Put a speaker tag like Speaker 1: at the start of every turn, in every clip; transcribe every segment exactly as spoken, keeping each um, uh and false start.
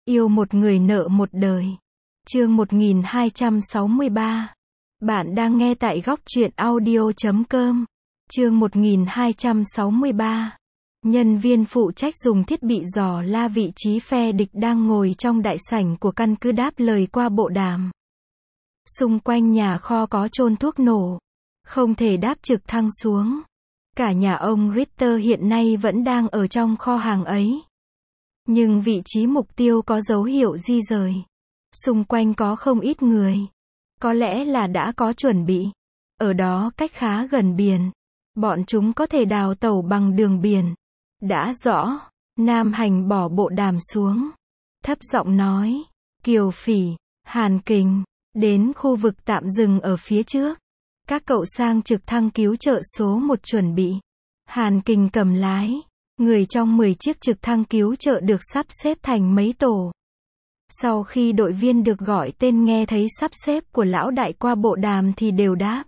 Speaker 1: Yêu một người nợ một đời. Chương một nghìn hai trăm sáu mươi ba. Bạn đang nghe tại góc truyện audio chấm com. Chương một nghìn hai trăm sáu mươi ba. Nhân viên phụ trách dùng thiết bị dò la vị trí phe địch đang ngồi trong đại sảnh của căn cứ đáp lời qua bộ đàm. Xung quanh nhà kho có chôn thuốc nổ. Không thể đáp trực thăng xuống. Cả nhà ông Ritter hiện nay vẫn đang ở trong kho hàng ấy. Nhưng vị trí mục tiêu có dấu hiệu di rời. Xung quanh có không ít người. Có lẽ là đã có chuẩn bị. Ở đó cách khá gần biển. Bọn chúng có thể đào tẩu bằng đường biển. Đã rõ. Nam Hành bỏ bộ đàm xuống. Thấp giọng nói. Kiều Phỉ, Hàn Kình, đến khu vực tạm dừng ở phía trước. Các cậu sang trực thăng cứu trợ số một chuẩn bị. Hàn Kình cầm lái. Người trong mười chiếc trực thăng cứu trợ được sắp xếp thành mấy tổ. Sau khi đội viên được gọi tên nghe thấy sắp xếp của lão đại qua bộ đàm thì đều đáp.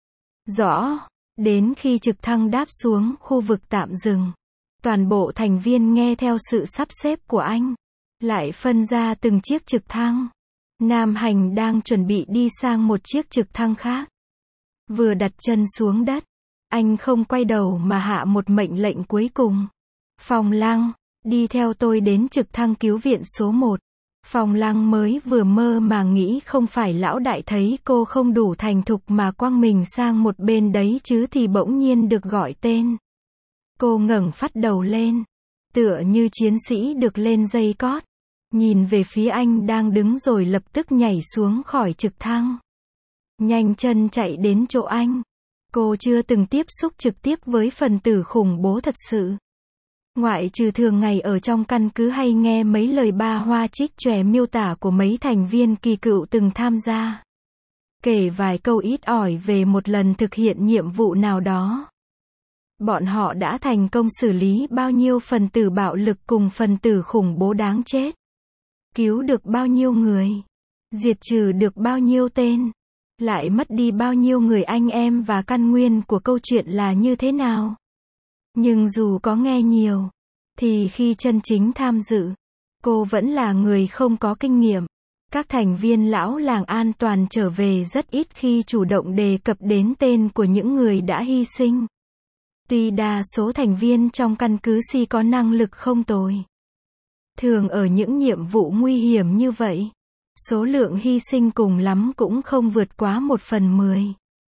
Speaker 1: Rõ. Đến khi trực thăng đáp xuống khu vực tạm dừng, toàn bộ thành viên nghe theo sự sắp xếp của anh. Lại phân ra từng chiếc trực thăng. Nam Hành đang chuẩn bị đi sang một chiếc trực thăng khác. Vừa đặt chân xuống đất, anh không quay đầu mà hạ một mệnh lệnh cuối cùng. Phong Lăng, đi theo tôi đến trực thăng cứu viện số một. Phong Lăng mới vừa mơ mà nghĩ không phải lão đại thấy cô không đủ thành thục mà quăng mình sang một bên đấy chứ thì bỗng nhiên được gọi tên. Cô ngẩng phát đầu lên, tựa như chiến sĩ được lên dây cót, nhìn về phía anh đang đứng rồi lập tức nhảy xuống khỏi trực thăng. Nhanh chân chạy đến chỗ anh. Cô chưa từng tiếp xúc trực tiếp với phần tử khủng bố thật sự. Ngoại trừ thường ngày ở trong căn cứ hay nghe mấy lời ba hoa trích chòe miêu tả của mấy thành viên kỳ cựu từng tham gia. Kể vài câu ít ỏi về một lần thực hiện nhiệm vụ nào đó. Bọn họ đã thành công xử lý bao nhiêu phần tử bạo lực cùng phần tử khủng bố đáng chết. Cứu được bao nhiêu người. Diệt trừ được bao nhiêu tên. Lại mất đi bao nhiêu người anh em và căn nguyên của câu chuyện là như thế nào. Nhưng dù có nghe nhiều, thì khi chân chính tham dự, cô vẫn là người không có kinh nghiệm. Các thành viên lão làng an toàn trở về rất ít khi chủ động đề cập đến tên của những người đã hy sinh. Tuy đa số thành viên trong căn cứ si có năng lực không tồi. Thường ở những nhiệm vụ nguy hiểm như vậy, số lượng hy sinh cùng lắm cũng không vượt quá một phần mười.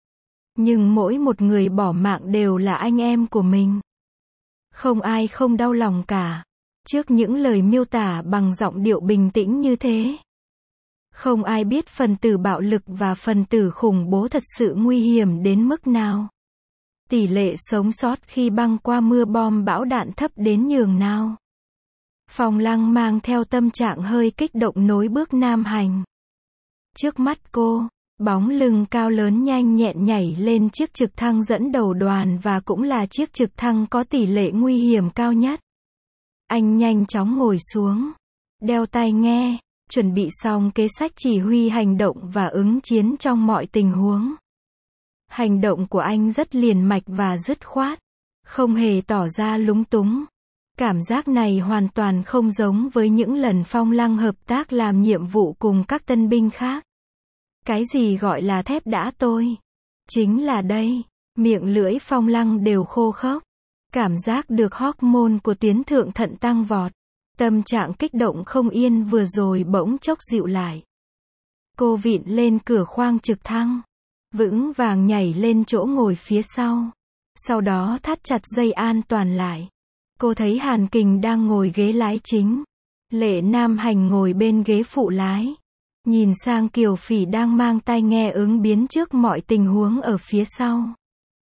Speaker 1: Nhưng mỗi một người bỏ mạng đều là anh em của mình. Không ai không đau lòng cả. Trước những lời miêu tả bằng giọng điệu bình tĩnh như thế. Không ai biết phần tử bạo lực và phần tử khủng bố thật sự nguy hiểm đến mức nào. Tỷ lệ sống sót khi băng qua mưa bom bão đạn thấp đến nhường nào. Phong Lăng mang theo tâm trạng hơi kích động nối bước Nam Hành. Trước mắt cô, bóng lưng cao lớn nhanh nhẹn nhảy lên chiếc trực thăng dẫn đầu đoàn và cũng là chiếc trực thăng có tỷ lệ nguy hiểm cao nhất. Anh nhanh chóng ngồi xuống, đeo tai nghe, chuẩn bị xong kế sách chỉ huy hành động và ứng chiến trong mọi tình huống. Hành động của anh rất liền mạch và dứt khoát, không hề tỏ ra lúng túng. Cảm giác này hoàn toàn không giống với những lần Phong Lăng hợp tác làm nhiệm vụ cùng các tân binh khác. Cái gì gọi là thép đã tôi? Chính là đây, miệng lưỡi Phong Lăng đều khô khốc. Cảm giác được hormone của tiến thượng thận tăng vọt. Tâm trạng kích động không yên vừa rồi bỗng chốc dịu lại. Cô vịn lên cửa khoang trực thăng, vững vàng nhảy lên chỗ ngồi phía sau. Sau đó thắt chặt dây an toàn lại. Cô thấy Hàn Kình đang ngồi ghế lái chính. Lệ Nam Hành ngồi bên ghế phụ lái. Nhìn sang Kiều Phỉ đang mang tai nghe ứng biến trước mọi tình huống ở phía sau.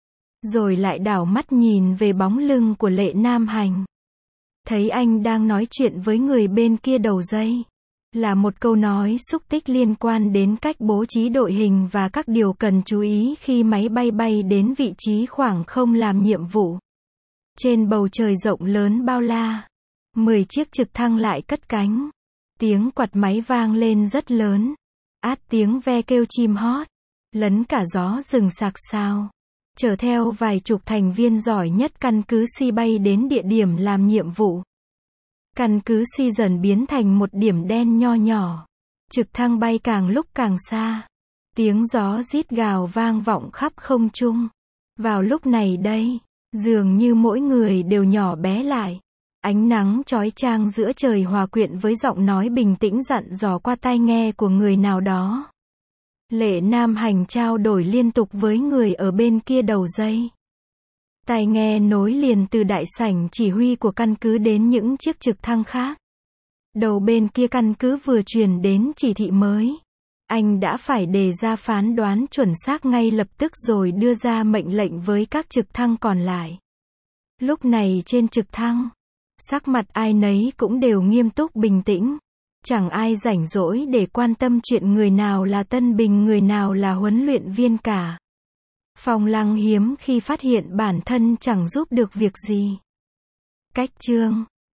Speaker 1: Rồi lại đảo mắt nhìn về bóng lưng của Lệ Nam Hành. Thấy anh đang nói chuyện với người bên kia đầu dây. Là một câu nói xúc tích liên quan đến cách bố trí đội hình và các điều cần chú ý khi máy bay bay đến vị trí khoảng không làm nhiệm vụ. Trên bầu trời rộng lớn bao la, mười chiếc trực thăng lại cất cánh. Tiếng quạt máy vang lên rất lớn. Át tiếng ve kêu chim hót. Lấn cả gió rừng sạc sào. Chở theo vài chục thành viên giỏi nhất căn cứ si bay đến địa điểm làm nhiệm vụ. Căn cứ si dần biến thành một điểm đen nho nhỏ. Trực thăng bay càng lúc càng xa. Tiếng gió rít gào vang vọng khắp không trung. Vào lúc này đây, dường như mỗi người đều nhỏ bé lại. Ánh nắng chói chang giữa trời hòa quyện với giọng nói bình tĩnh dặn dò qua tai nghe của người nào đó. Lệ Nam Hành trao đổi liên tục với người ở bên kia đầu dây. Tai nghe nối liền từ đại sảnh chỉ huy của căn cứ đến những chiếc trực thăng khác. Đầu bên kia căn cứ vừa truyền đến chỉ thị mới. Anh đã phải đề ra phán đoán chuẩn xác ngay lập tức rồi đưa ra mệnh lệnh với các trực thăng còn lại. Lúc này trên trực thăng, sắc mặt ai nấy cũng đều nghiêm túc bình tĩnh. Chẳng ai rảnh rỗi để quan tâm chuyện người nào là tân binh người nào là huấn luyện viên cả. Phong Lăng hiếm khi phát hiện bản thân chẳng giúp được việc gì. Cách chương